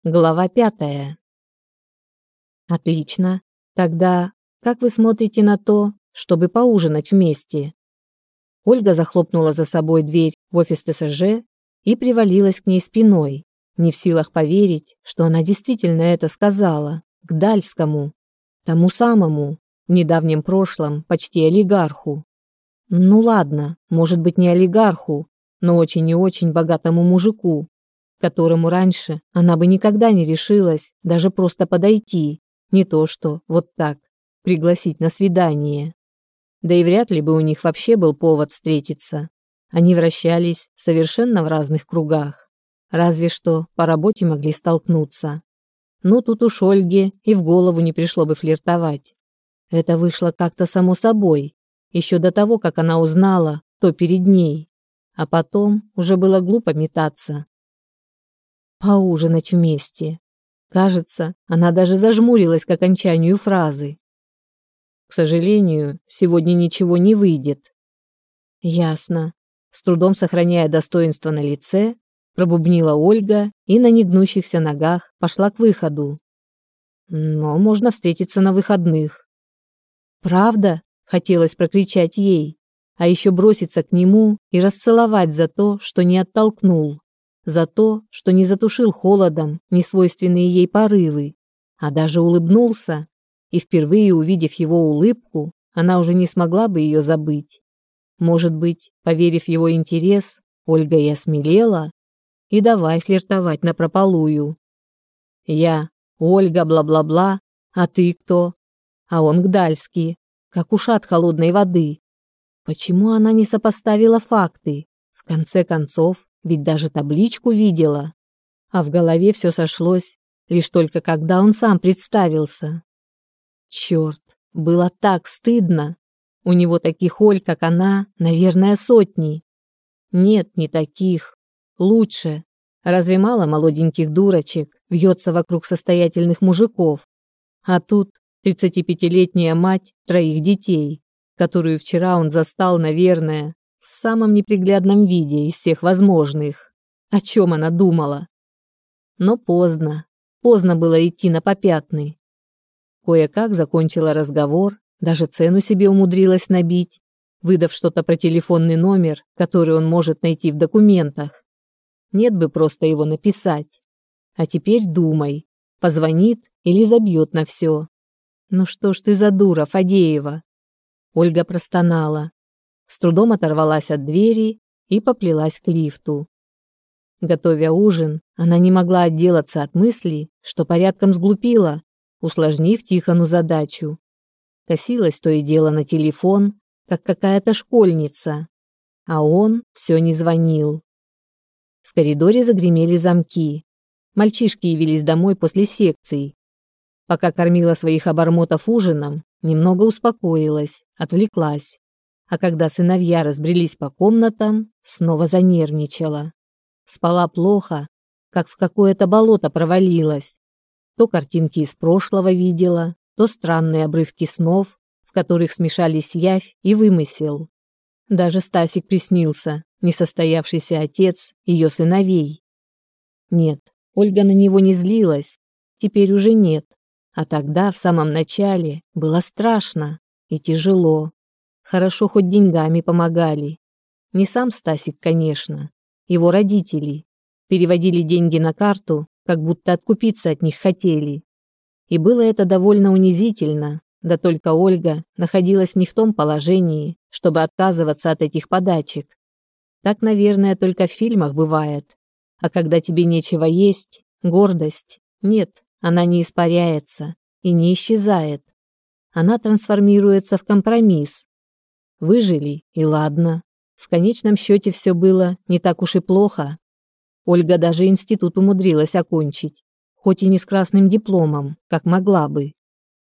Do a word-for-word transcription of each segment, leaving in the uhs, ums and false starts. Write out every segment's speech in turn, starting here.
Глава пятая. Отлично. Тогда как вы смотрите на то, чтобы поужинать вместе? Ольга захлопнула за собой дверь в офис ТСЖ и привалилась к ней спиной, не в силах поверить, что она действительно это сказала, к Дальскому, тому самому, в недавнем прошлом почти олигарху. Ну ладно, может быть, не олигарху, но очень и очень богатому мужику, которому раньше она бы никогда не решилась даже просто подойти, не то что вот так пригласить на свидание. Да и вряд ли бы у них вообще был повод встретиться. Они вращались совершенно в разных кругах, разве что по работе могли столкнуться. Но тут уж Ольге и в голову не пришло бы флиртовать. Это вышло как-то само собой, еще до того, как она узнала, кто перед ней, а потом уже было глупо метаться. Поужинать вместе. Кажется, она даже зажмурилась к окончанию фразы. К сожалению, сегодня ничего не выйдет. Ясно. С трудом сохраняя достоинство на лице, пробубнила Ольга и на негнущихся ногах пошла к выходу. Но можно встретиться на выходных. Правда? Хотелось прокричать ей, а еще броситься к нему и расцеловать за то, что не оттолкнул. За то, что не затушил холодом несвойственные ей порывы, а даже улыбнулся, и впервые увидев его улыбку, она уже не смогла бы ее забыть. Может быть, поверив в его интерес, Ольга и осмелела, и давай флиртовать напропалую. Я, Ольга, бла-бла-бла, а ты кто? А он Гдальский, как ушат холодной воды. Почему она не сопоставила факты? В конце концов, ведь даже табличку видела. А в голове все сошлось, лишь только когда он сам представился. Черт, было так стыдно. У него таких Оль, как она, наверное, сотни. Нет, не таких. Лучше. Разве мало молоденьких дурочек вьется вокруг состоятельных мужиков? А тут тридцатипятилетняя мать троих детей, которую вчера он застал, наверное, в самом неприглядном виде из всех возможных. О чем она думала? Но поздно. Поздно было идти на попятный. Кое-как закончила разговор, даже цену себе умудрилась набить, выдав что-то про телефонный номер, который он может найти в документах. Нет бы просто его написать. А теперь думай, позвонит или забьет на все. Ну что ж ты за дура, Фадеева? Ольга простонала. С трудом оторвалась от двери и поплелась к лифту. Готовя ужин, она не могла отделаться от мысли, что порядком сглупила, усложнив Тихону задачу. Косилась то и дело на телефон, как какая-то школьница, а он все не звонил. В коридоре загремели замки. Мальчишки явились домой после секций. Пока кормила своих обормотов ужином, немного успокоилась, отвлеклась. А когда сыновья разбрелись по комнатам, снова занервничала. Спала плохо, как в какое-то болото провалилась. То картинки из прошлого видела, то странные обрывки снов, в которых смешались явь и вымысел. Даже Стасик приснился, несостоявшийся отец ее сыновей. Нет, Ольга на него не злилась, теперь уже нет. А тогда, в самом начале, было страшно и тяжело. Хорошо, хоть деньгами помогали. Не сам Стасик, конечно, его родители. Переводили деньги на карту, как будто откупиться от них хотели. И было это довольно унизительно, да только Ольга находилась не в том положении, чтобы отказываться от этих подачек. Так, наверное, только в фильмах бывает. А когда тебе нечего есть, гордость, нет, она не испаряется и не исчезает. Она трансформируется в компромисс. Выжили, и ладно. В конечном счете все было не так уж и плохо. Ольга даже институт умудрилась окончить, хоть и не с красным дипломом, как могла бы.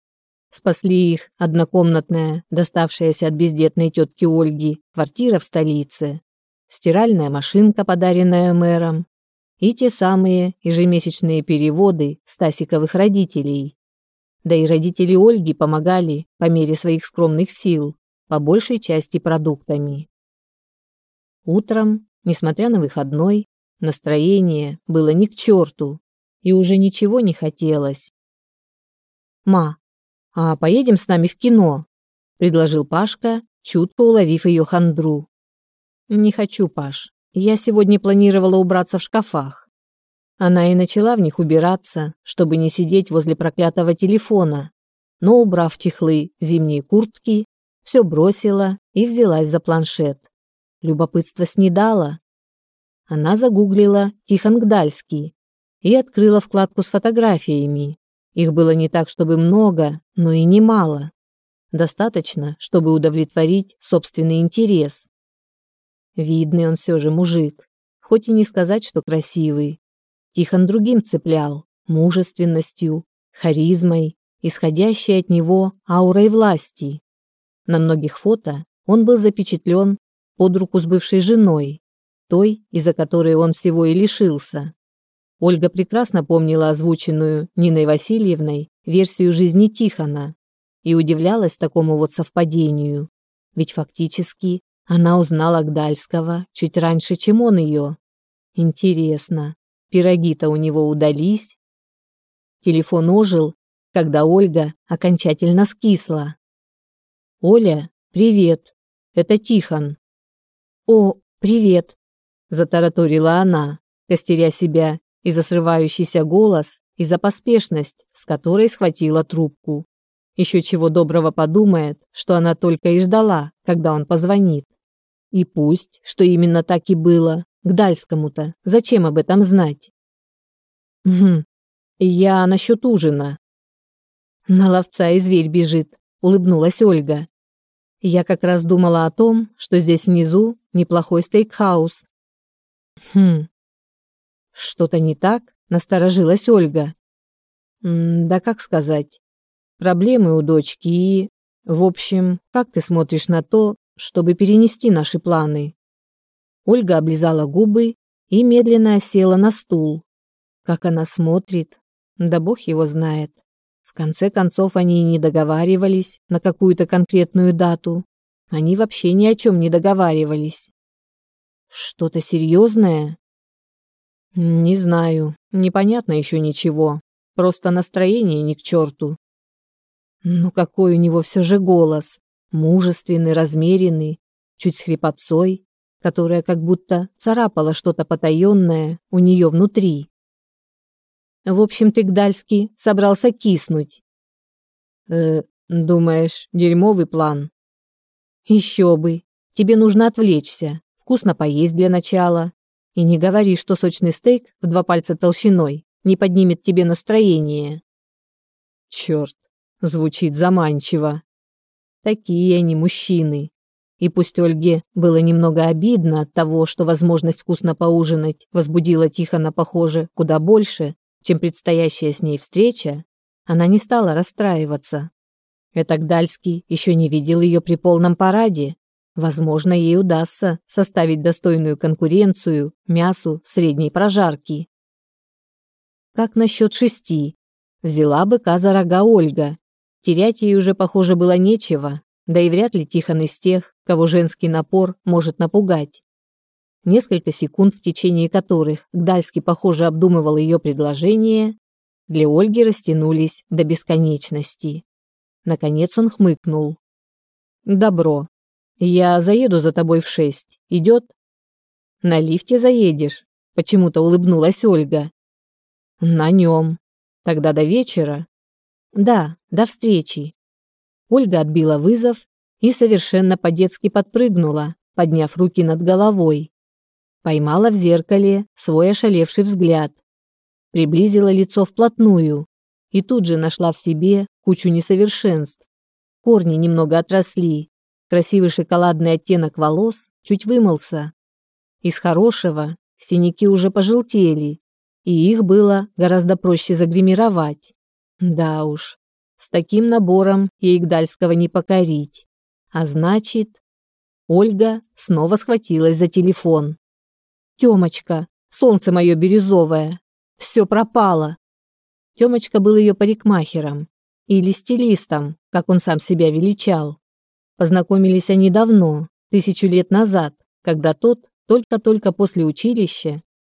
Спасли их однокомнатная, доставшаяся от бездетной тетки Ольги, квартира в столице, стиральная машинка, подаренная мэром, и те самые ежемесячные переводы Стасиковых родителей. Да и родители Ольги помогали по мере своих скромных сил, по большей части продуктами. Утром, несмотря на выходной, настроение было ни к черту. и уже ничего не хотелось. «Ма, а поедем с нами в кино?» – предложил Пашка, чутко уловив ее хандру. «Не хочу, Паш. Я сегодня планировала убраться в шкафах». Она и начала в них убираться, чтобы не сидеть возле проклятого телефона, но, убрав чехлы, зимние куртки, все бросила и взялась за планшет. Любопытство снедало. Она загуглила Тихон Гдальский и открыла вкладку с фотографиями. Их было не так, чтобы много, но и немало. Достаточно, чтобы удовлетворить собственный интерес. Видный он все же мужик, хоть и не сказать, что красивый. Тихон другим цеплял, мужественностью, харизмой, исходящей от него аурой власти. На многих фото он был запечатлен под руку с бывшей женой, той, из-за которой он всего и лишился. Ольга прекрасно помнила озвученную Ниной Васильевной версию жизни Тихона и удивлялась такому вот совпадению, ведь фактически она узнала Гдальского чуть раньше, чем он ее. Интересно, пироги-то у него удались? Телефон ожил, когда Ольга окончательно скисла. «Оля, привет, это Тихон». «О, привет», – затараторила она, костеря себя и за срывающийся голос, и за поспешность, с которой схватила трубку. Еще чего доброго подумает, что она только и ждала, когда он позвонит. И пусть, что именно так и было, Гдальскому-то зачем об этом знать? «Угу, я насчет ужина». «На ловца и зверь бежит», – улыбнулась Ольга. «Я как раз думала о том, что здесь внизу неплохой стейкхаус». «Хм, что-то не так?» – насторожилась Ольга. М «Да как сказать? Проблемы у дочки и... В общем, как ты смотришь на то, чтобы перенести наши планы?» Ольга облизала губы и медленно села на стул. Как она смотрит, да бог его знает. В конце концов, они и не договаривались на какую-то конкретную дату. Они вообще ни о чем не договаривались. Что-то серьезное? Не знаю, непонятно еще ничего. Просто настроение ни к черту. Ну какой у него все же голос. Мужественный, размеренный, чуть с хрипотцой, которая как будто царапала что-то потаенное у нее внутри. В общем, ты, Гдальский, собрался киснуть. Э, думаешь, дерьмовый план? Еще бы. Тебе нужно отвлечься, вкусно поесть для начала. И не говори, что сочный стейк в два пальца толщиной не поднимет тебе настроение. Черт, звучит заманчиво. Такие они мужчины. И пусть Ольге было немного обидно от того, что возможность вкусно поужинать возбудила Тихона, похоже, куда больше, чем предстоящая с ней встреча, она не стала расстраиваться. Это Гдальский еще не видел ее при полном параде. Возможно, ей удастся составить достойную конкуренцию мясу средней прожарки. Как насчет шести? Взяла быка за рога Ольга. Терять ей уже, похоже, было нечего, да и вряд ли Тихон из тех, кого женский напор может напугать. Несколько секунд, в течение которых Гдальский, похоже, обдумывал ее предложение, для Ольги растянулись до бесконечности. Наконец он хмыкнул. «Добро. Я заеду за тобой в шесть. Идет?» «На лифте заедешь?» – почему-то улыбнулась Ольга. «На нем. Тогда до вечера?» «Да, до встречи». Ольга отбила вызов и совершенно по-детски подпрыгнула, подняв руки над головой. Поймала в зеркале свой ошалевший взгляд. Приблизила лицо вплотную и тут же нашла в себе кучу несовершенств. Корни немного отросли, красивый шоколадный оттенок волос чуть вымылся. Из хорошего синяки уже пожелтели, и их было гораздо проще загримировать. Да уж, с таким набором ей Гдальского не покорить. А значит... Ольга снова схватилась за телефон. «Тёмочка, солнце мое бирюзовое, все пропало». Тёмочка был ее парикмахером или стилистом, как он сам себя величал. Познакомились они давно, тысячу лет назад, когда тот только-только после училища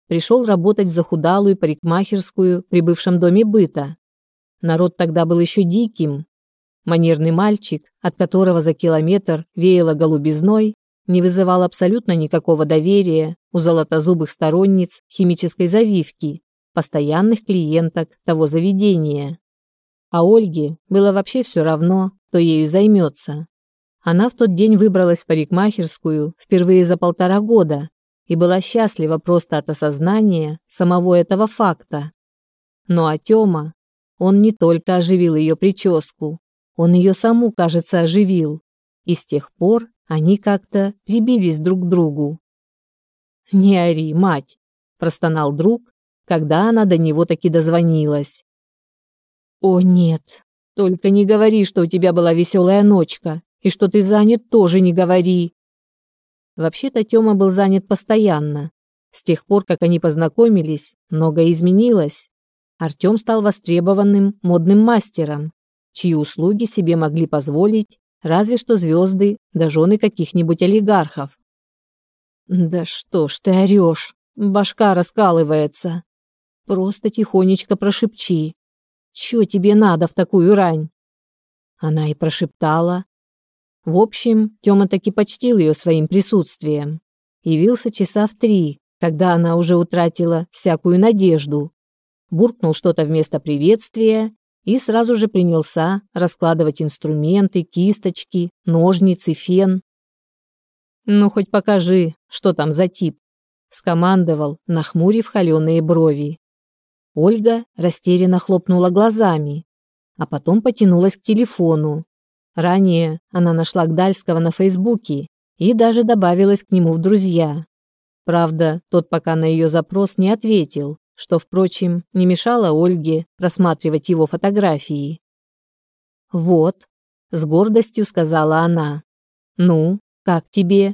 пришел работать в захудалую парикмахерскую при бывшем доме быта. Народ тогда был еще диким. Манерный мальчик, от которого за километр веяло голубизной, не вызывал абсолютно никакого доверия у золотозубых сторонниц химической завивки, постоянных клиенток того заведения. А Ольге было вообще все равно, кто ею займется. Она в тот день выбралась в парикмахерскую впервые за полтора года и была счастлива просто от осознания самого этого факта. Ну а Тёма, он не только оживил ее прическу, он ее саму, кажется, оживил, и с тех пор они как-то прибились друг к другу. «Не ори, мать!» – простонал друг, когда она до него таки дозвонилась. «О нет, только не говори, что у тебя была веселая ночка, и что ты занят, тоже не говори». Вообще-то Тёма был занят постоянно. С тех пор, как они познакомились, многое изменилось. Артём стал востребованным модным мастером, чьи услуги себе могли позволить разве что звезды да жены каких-нибудь олигархов. «Да что ж ты орёшь, башка раскалывается. Просто тихонечко прошепчи. Чё тебе надо в такую рань?» Она и прошептала. В общем, Тёма таки почтил её своим присутствием. Явился часа в три, когда она уже утратила всякую надежду. Буркнул что-то вместо приветствия и сразу же принялся раскладывать инструменты, кисточки, ножницы, фен. «Ну, хоть покажи, что там за тип», — скомандовал, нахмурив холёные брови. Ольга растерянно хлопнула глазами, а потом потянулась к телефону. Ранее она нашла Гдальского на Фейсбуке и даже добавилась к нему в друзья. Правда, тот пока на ее запрос не ответил, что, впрочем, не мешало Ольге просматривать его фотографии. «Вот», — с гордостью сказала она. «Ну, как тебе?»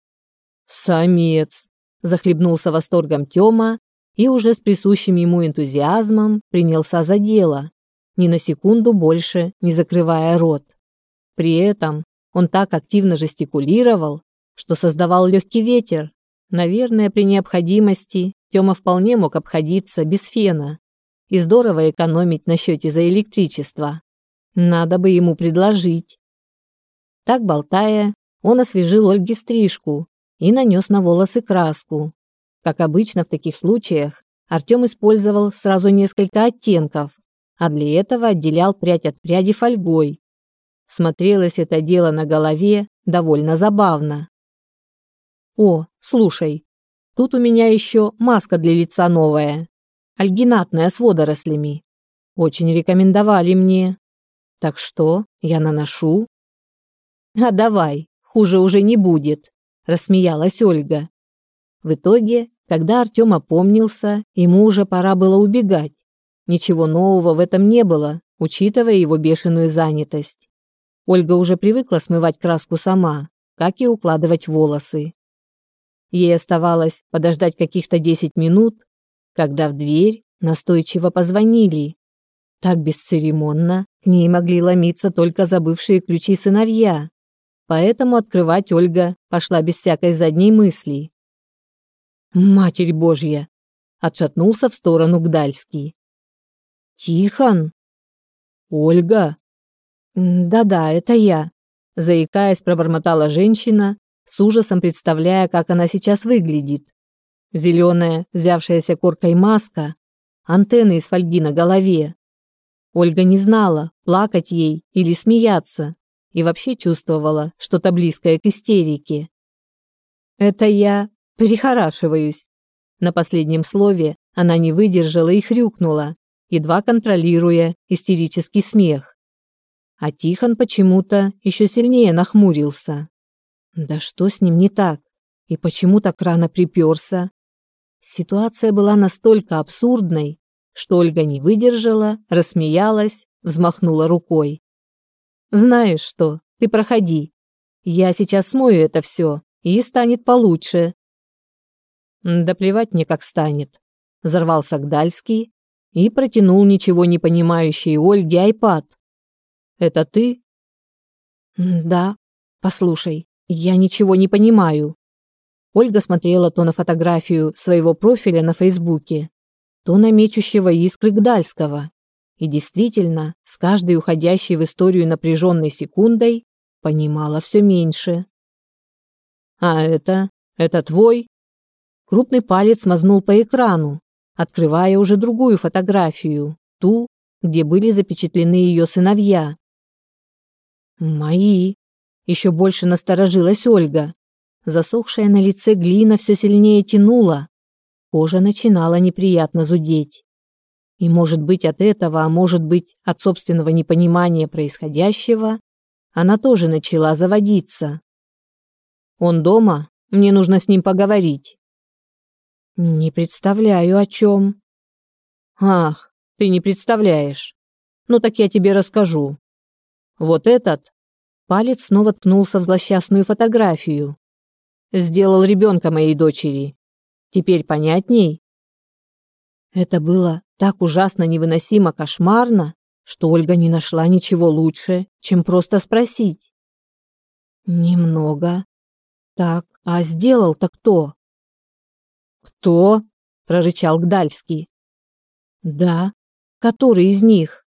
«Самец», — захлебнулся восторгом Тёма и уже с присущим ему энтузиазмом принялся за дело, ни на секунду больше не закрывая рот. При этом он так активно жестикулировал, что создавал легкий ветер. Наверное, при необходимости Тёма вполне мог обходиться без фена и здорово экономить на счете за электричество. Надо бы ему предложить. Так болтая, он освежил Ольге стрижку и нанес на волосы краску. Как обычно в таких случаях, Артём использовал сразу несколько оттенков, а для этого отделял прядь от пряди фольгой. Смотрелось это дело на голове довольно забавно. «О, слушай, тут у меня еще маска для лица новая, альгинатная с водорослями. Очень рекомендовали мне. Так что я наношу?» «А давай, хуже уже не будет», – рассмеялась Ольга. В итоге, когда Артём опомнился, ему уже пора было убегать. Ничего нового в этом не было, учитывая его бешеную занятость. Ольга уже привыкла смывать краску сама, как и укладывать волосы. Ей оставалось подождать каких-то десять минут, когда в дверь настойчиво позвонили. Так бесцеремонно к ней могли ломиться только забывшие ключи сыновья, поэтому открывать Ольга пошла без всякой задней мысли. «Матерь Божья!» — отшатнулся в сторону Гдальский. «Тихон?» «Ольга?» «Да-да, это я», — заикаясь, пробормотала женщина, с ужасом представляя, как она сейчас выглядит. Зеленая, взявшаяся коркой маска, антенны из фольги на голове. Ольга не знала, плакать ей или смеяться, и вообще чувствовала что-то близкое к истерике. «Это я прихорашиваюсь». На последнем слове она не выдержала и хрюкнула, едва контролируя истерический смех. А Тихон почему-то еще сильнее нахмурился. Да что с ним не так? И почему так рано приперся? Ситуация была настолько абсурдной, что Ольга не выдержала, рассмеялась, взмахнула рукой. «Знаешь что, ты проходи. Я сейчас смою это все, и станет получше». «Да плевать мне, как станет», — взорвался Гдальский и протянул ничего не понимающей Ольге айпад. «Это ты?» «Да. Послушай, я ничего не понимаю». Ольга смотрела то на фотографию своего профиля на Фейсбуке, то на мечущего искры Гдальского. И действительно, с каждой уходящей в историю напряженной секундой понимала все меньше. «А это? Это твой?» Крупный палец мазнул по экрану, открывая уже другую фотографию, ту, где были запечатлены ее сыновья. «Мои!» — еще больше насторожилась Ольга. Засохшая на лице глина все сильнее тянула, кожа начинала неприятно зудеть. И, может быть, от этого, а может быть, от собственного непонимания происходящего, она тоже начала заводиться. «Он дома? Мне нужно с ним поговорить». «Не представляю, о чем». «Ах, ты не представляешь. Ну так я тебе расскажу. Вот этот...» Палец снова ткнулся в злосчастную фотографию. «Сделал ребенка моей дочери. Теперь понятней?» Это было так ужасно невыносимо кошмарно, что Ольга не нашла ничего лучше, чем просто спросить. «Немного. Так, а сделал-то кто?» «Кто?» – прорычал Гдальский. «Да, который из них?»